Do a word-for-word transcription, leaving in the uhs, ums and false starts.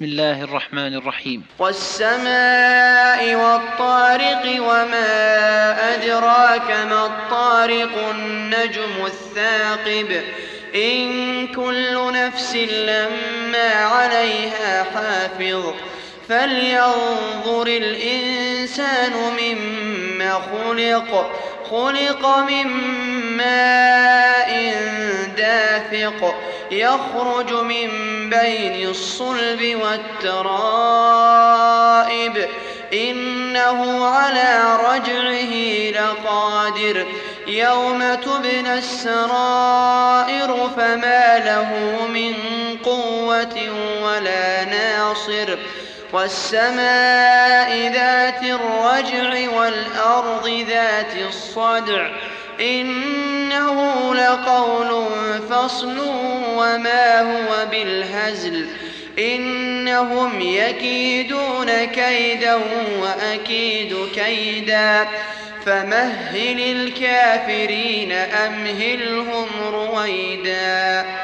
بسم الله الرحمن الرحيم. والسماء والطارق وما أدراك ما الطارق النجم الثاقب إن كل نفس لما عليها حافظ فلينظر الإنسان مما خلق خلق من ماء دافق يخرج من بين الصلب والترائب إنه على رجعه لقادر يوم تبلى السرائر فما له من قوة ولا ناصر والسماء ذات الرجع والأرض ذات الصدع إنه لقول فصل وما هو بالهزل إنهم يكيدون كيدا وأكيد كيدا فمهل الكافرين أمهلهم رويدا.